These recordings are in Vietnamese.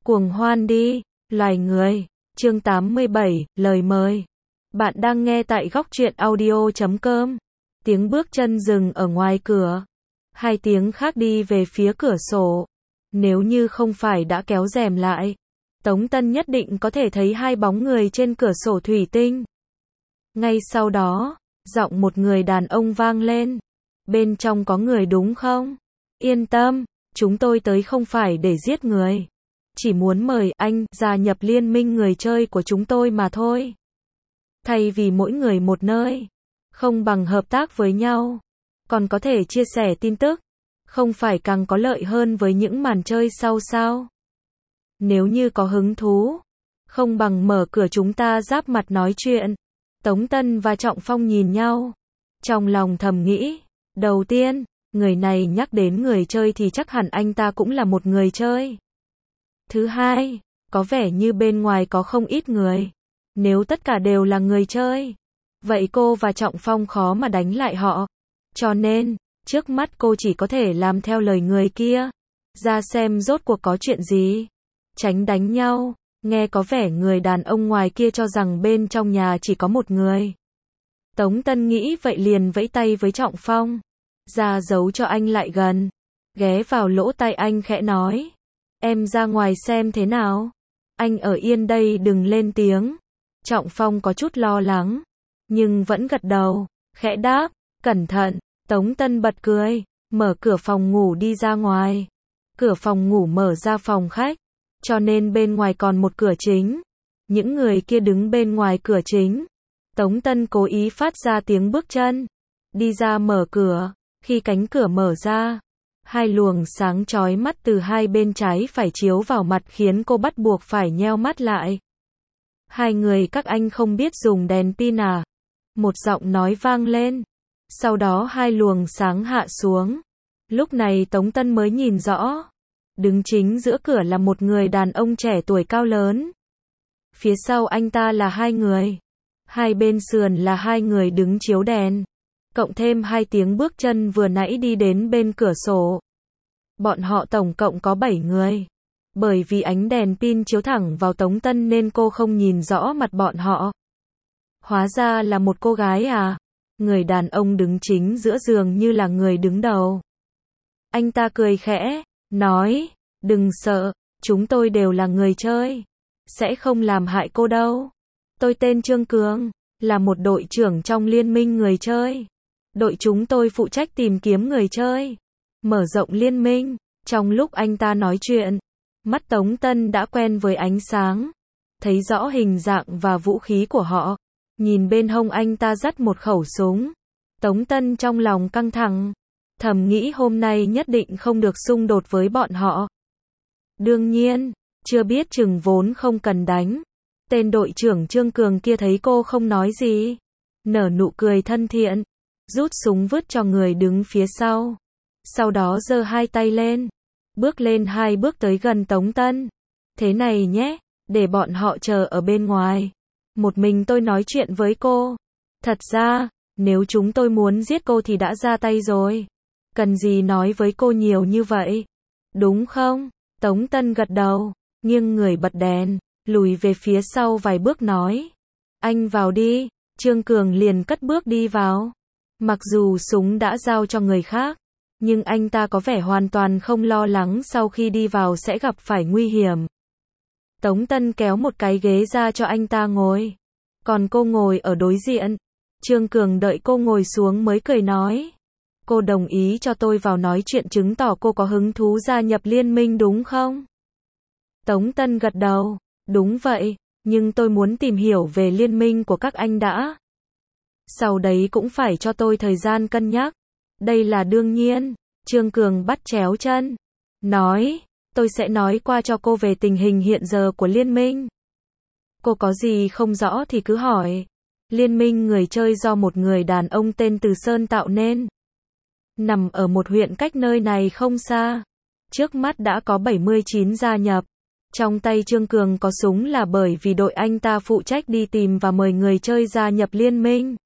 Cuồng hoan đi, loài người. Chương 87, lời mời. Bạn đang nghe tại góc truyện audio.com. Tiếng bước chân dừng ở ngoài cửa. Hai tiếng khác đi về phía cửa sổ. Nếu như không phải đã kéo rèm lại, Tống Tân nhất định có thể thấy hai bóng người trên cửa sổ thủy tinh. Ngay sau đó, giọng một người đàn ông vang lên. Bên trong có người đúng không? Yên tâm, chúng tôi tới không phải để giết người. Chỉ muốn mời anh gia nhập liên minh người chơi của chúng tôi mà thôi. Thay vì mỗi người một nơi, không bằng hợp tác với nhau. Còn có thể chia sẻ tin tức, không phải càng có lợi hơn với những màn chơi sau sao? Nếu như có hứng thú, không bằng mở cửa chúng ta giáp mặt nói chuyện. Tống Tân và Trọng Phong nhìn nhau. Trong lòng thầm nghĩ, đầu tiên, người này nhắc đến người chơi thì chắc hẳn anh ta cũng là một người chơi. Thứ hai, có vẻ như bên ngoài có không ít người. Nếu tất cả đều là người chơi, vậy cô và Trọng Phong khó mà đánh lại họ. Cho nên, trước mắt cô chỉ có thể làm theo lời người kia. Ra xem rốt cuộc có chuyện gì. Tránh đánh nhau. Nghe có vẻ người đàn ông ngoài kia cho rằng bên trong nhà chỉ có một người. Tống Tân nghĩ vậy liền vẫy tay với Trọng Phong. Ra dấu cho anh lại gần. Ghé vào lỗ tai anh khẽ nói. Em ra ngoài xem thế nào. Anh ở yên đây đừng lên tiếng. Trọng Phong có chút lo lắng, nhưng vẫn gật đầu, khẽ đáp, cẩn thận. Tống Tân bật cười, mở cửa phòng ngủ đi ra ngoài. Cửa phòng ngủ mở ra phòng khách, cho nên bên ngoài còn một cửa chính. Những người kia đứng bên ngoài cửa chính. Tống Tân cố ý phát ra tiếng bước chân, đi ra mở cửa. Khi cánh cửa mở ra, hai luồng sáng chói mắt từ hai bên trái phải chiếu vào mặt khiến cô bắt buộc phải nheo mắt lại. Hai người các anh không biết dùng đèn pin à? Một giọng nói vang lên. Sau đó hai luồng sáng hạ xuống. Lúc này Tống Tân mới nhìn rõ. Đứng chính giữa cửa là một người đàn ông trẻ tuổi cao lớn. Phía sau anh ta là hai người. Hai bên sườn là hai người đứng chiếu đèn. Cộng thêm hai tiếng bước chân vừa nãy đi đến bên cửa sổ. Bọn họ tổng cộng có 7 người. Bởi vì ánh đèn pin chiếu thẳng vào Tống Tân nên cô không nhìn rõ mặt bọn họ. Hóa ra là một cô gái à? Người đàn ông đứng chính giữa giường như là người đứng đầu. Anh ta cười khẽ, nói, đừng sợ, chúng tôi đều là người chơi. Sẽ không làm hại cô đâu. Tôi tên Trương Cường, là một đội trưởng trong liên minh người chơi. Đội chúng tôi phụ trách tìm kiếm người chơi, mở rộng liên minh. Trong lúc anh ta nói chuyện, mắt Tống Tân đã quen với ánh sáng, thấy rõ hình dạng và vũ khí của họ. Nhìn bên hông anh ta dắt một khẩu súng. Tống Tân trong lòng căng thẳng, thầm nghĩ hôm nay nhất định không được xung đột với bọn họ. Đương nhiên, chưa biết chừng vốn không cần đánh. Tên đội trưởng Trương Cường kia thấy cô không nói gì, nở nụ cười thân thiện, rút súng vứt cho người đứng phía sau. Sau đó giơ hai tay lên, bước lên hai bước tới gần Tống Tân. Thế này nhé, để bọn họ chờ ở bên ngoài. Một mình tôi nói chuyện với cô. Thật ra, nếu chúng tôi muốn giết cô thì đã ra tay rồi. Cần gì nói với cô nhiều như vậy? Đúng không? Tống Tân gật đầu, nghiêng người bật đèn, lùi về phía sau vài bước nói. Anh vào đi. Trương Cường liền cất bước đi vào. Mặc dù súng đã giao cho người khác, nhưng anh ta có vẻ hoàn toàn không lo lắng sau khi đi vào sẽ gặp phải nguy hiểm. Tống Tân kéo một cái ghế ra cho anh ta ngồi. Còn cô ngồi ở đối diện. Trương Cường đợi cô ngồi xuống mới cười nói. Cô đồng ý cho tôi vào nói chuyện chứng tỏ cô có hứng thú gia nhập liên minh đúng không? Tống Tân gật đầu. Đúng vậy, nhưng tôi muốn tìm hiểu về liên minh của các anh đã. Sau đấy cũng phải cho tôi thời gian cân nhắc. Đây là đương nhiên. Trương Cường bắt chéo chân, nói, tôi sẽ nói qua cho cô về tình hình hiện giờ của liên minh. Cô có gì không rõ thì cứ hỏi. Liên minh người chơi do một người đàn ông tên Từ Sơn tạo nên. Nằm ở một huyện cách nơi này không xa. Trước mắt đã có 79 gia nhập. Trong tay Trương Cường có súng là bởi vì đội anh ta phụ trách đi tìm và mời người chơi gia nhập liên minh.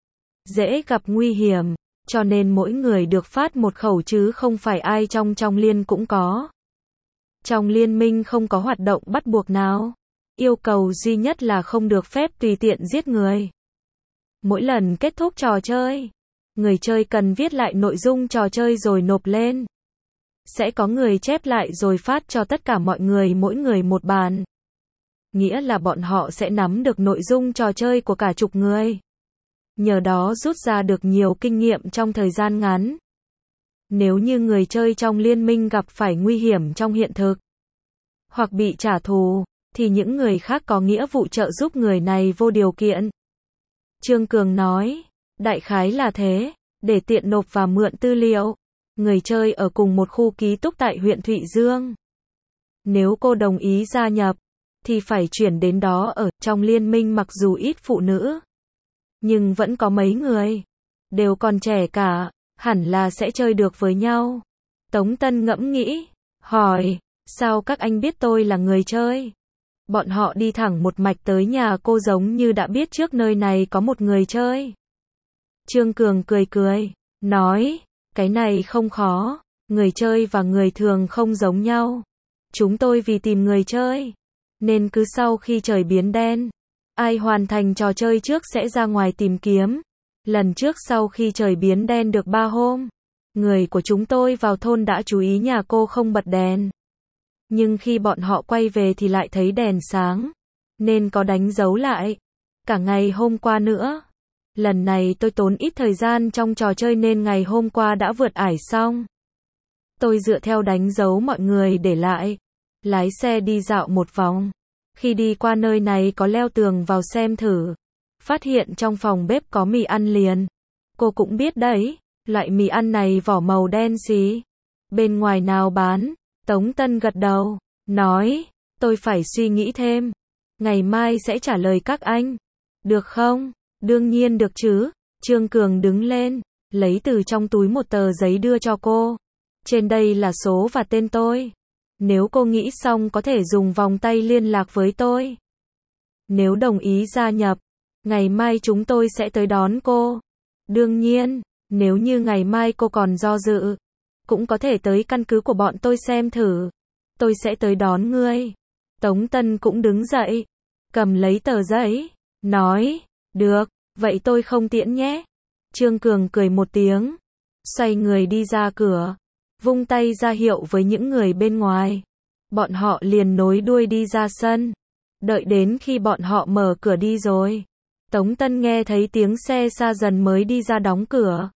Dễ gặp nguy hiểm, cho nên mỗi người được phát một khẩu chứ không phải ai trong liên cũng có. Trong liên minh không có hoạt động bắt buộc nào. Yêu cầu duy nhất là không được phép tùy tiện giết người. Mỗi lần kết thúc trò chơi, người chơi cần viết lại nội dung trò chơi rồi nộp lên. Sẽ có người chép lại rồi phát cho tất cả mọi người, mỗi người một bản. Nghĩa là bọn họ sẽ nắm được nội dung trò chơi của cả chục người. Nhờ đó rút ra được nhiều kinh nghiệm trong thời gian ngắn. Nếu như người chơi trong liên minh gặp phải nguy hiểm trong hiện thực, hoặc bị trả thù, thì những người khác có nghĩa vụ trợ giúp người này vô điều kiện. Trương Cường nói, đại khái là thế, để tiện nộp và mượn tư liệu. Người chơi ở cùng một khu ký túc tại huyện Thụy Dương. Nếu cô đồng ý gia nhập, thì phải chuyển đến đó ở. Trong liên minh mặc dù ít phụ nữ, nhưng vẫn có mấy người, đều còn trẻ cả, hẳn là sẽ chơi được với nhau. Tống Tân ngẫm nghĩ, hỏi, sao các anh biết tôi là người chơi? Bọn họ đi thẳng một mạch tới nhà cô giống như đã biết trước nơi này có một người chơi. Trương Cường cười cười, nói, cái này không khó, người chơi và người thường không giống nhau. Chúng tôi vì tìm người chơi, nên cứ sau khi trời biến đen, ai hoàn thành trò chơi trước sẽ ra ngoài tìm kiếm. Lần trước sau khi trời biến đen được 3 hôm, người của chúng tôi vào thôn đã chú ý nhà cô không bật đèn. Nhưng khi bọn họ quay về thì lại thấy đèn sáng, nên có đánh dấu lại. Cả ngày hôm qua nữa. Lần này tôi tốn ít thời gian trong trò chơi nên ngày hôm qua đã vượt ải xong. Tôi dựa theo đánh dấu mọi người để lại, lái xe đi dạo một vòng. Khi đi qua nơi này có leo tường vào xem thử, phát hiện trong phòng bếp có mì ăn liền. Cô cũng biết đấy, loại mì ăn này vỏ màu đen xí. Bên ngoài nào bán? Tống Tân gật đầu, nói, tôi phải suy nghĩ thêm. Ngày mai sẽ trả lời các anh. Được không? Đương nhiên được chứ. Trương Cường đứng lên, lấy từ trong túi một tờ giấy đưa cho cô. Trên đây là số và tên tôi. Nếu cô nghĩ xong có thể dùng vòng tay liên lạc với tôi. Nếu đồng ý gia nhập, ngày mai chúng tôi sẽ tới đón cô. Đương nhiên, nếu như ngày mai cô còn do dự, cũng có thể tới căn cứ của bọn tôi xem thử. Tôi sẽ tới đón ngươi. Tống Tân cũng đứng dậy, cầm lấy tờ giấy, nói, được, vậy tôi không tiễn nhé. Trương Cường cười một tiếng, xoay người đi ra cửa, vung tay ra hiệu với những người bên ngoài. Bọn họ liền nối đuôi đi ra sân. Đợi đến khi bọn họ mở cửa đi rồi, Tống Tân nghe thấy tiếng xe xa dần mới đi ra đóng cửa.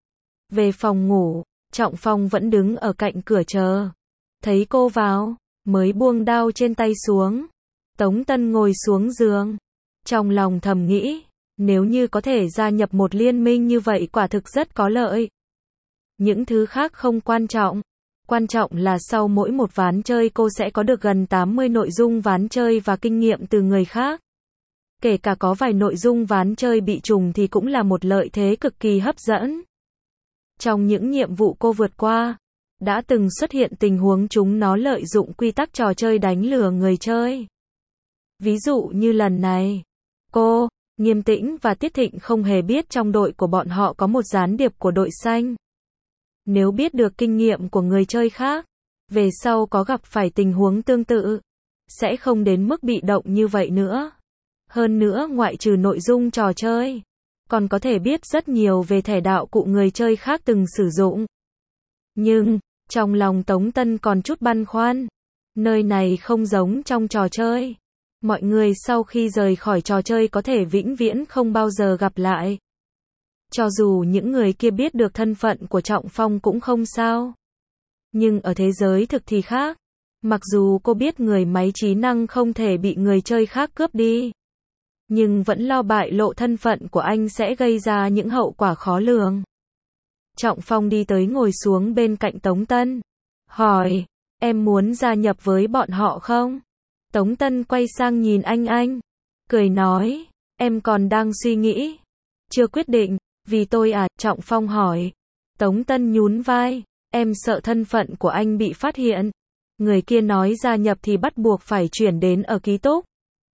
Về phòng ngủ, Trọng Phong vẫn đứng ở cạnh cửa chờ. Thấy cô vào, mới buông đao trên tay xuống. Tống Tân ngồi xuống giường. Trong lòng thầm nghĩ, nếu như có thể gia nhập một liên minh như vậy quả thực rất có lợi. Những thứ khác không quan trọng. Quan trọng là sau mỗi một ván chơi cô sẽ có được gần 80 nội dung ván chơi và kinh nghiệm từ người khác. Kể cả có vài nội dung ván chơi bị trùng thì cũng là một lợi thế cực kỳ hấp dẫn. Trong những nhiệm vụ cô vượt qua, đã từng xuất hiện tình huống chúng nó lợi dụng quy tắc trò chơi đánh lừa người chơi. Ví dụ như lần này, cô, Nghiêm Tĩnh và Tiết Thịnh không hề biết trong đội của bọn họ có một gián điệp của đội xanh. Nếu biết được kinh nghiệm của người chơi khác, về sau có gặp phải tình huống tương tự, sẽ không đến mức bị động như vậy nữa. Hơn nữa ngoại trừ nội dung trò chơi, còn có thể biết rất nhiều về thẻ đạo cụ người chơi khác từng sử dụng. Nhưng, trong lòng Tống Tân còn chút băn khoăn. Nơi này không giống trong trò chơi. Mọi người sau khi rời khỏi trò chơi có thể vĩnh viễn không bao giờ gặp lại. Cho dù những người kia biết được thân phận của Trọng Phong cũng không sao. Nhưng ở thế giới thực thì khác. Mặc dù cô biết người máy trí năng không thể bị người chơi khác cướp đi, nhưng vẫn lo bại lộ thân phận của anh sẽ gây ra những hậu quả khó lường. Trọng Phong đi tới ngồi xuống bên cạnh Tống Tân. Hỏi, em muốn gia nhập với bọn họ không? Tống Tân quay sang nhìn anh, cười nói, em còn đang suy nghĩ. Chưa quyết định, vì tôi à, Trọng Phong hỏi. Tống Tân nhún vai, em sợ thân phận của anh bị phát hiện. Người kia nói gia nhập thì bắt buộc phải chuyển đến ở ký túc.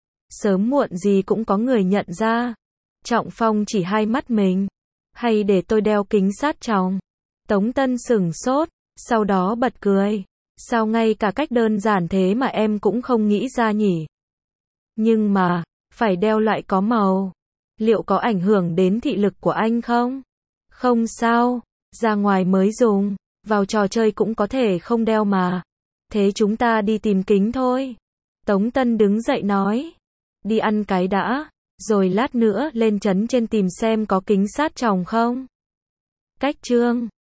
Sớm muộn gì cũng có người nhận ra. Trọng Phong chỉ hai mắt mình. Hay để tôi đeo kính sát tròng? Tống Tân sửng sốt, sau đó bật cười. Sao ngay cả cách đơn giản thế mà em cũng không nghĩ ra nhỉ? Nhưng mà, phải đeo loại có màu. Liệu có ảnh hưởng đến thị lực của anh không? Không sao, ra ngoài mới dùng, vào trò chơi cũng có thể không đeo mà. Thế chúng ta đi tìm kính thôi. Tống Tân đứng dậy nói. Đi ăn cái đã, rồi lát nữa lên trấn trên tìm xem có kính sát tròng không. Cách Trương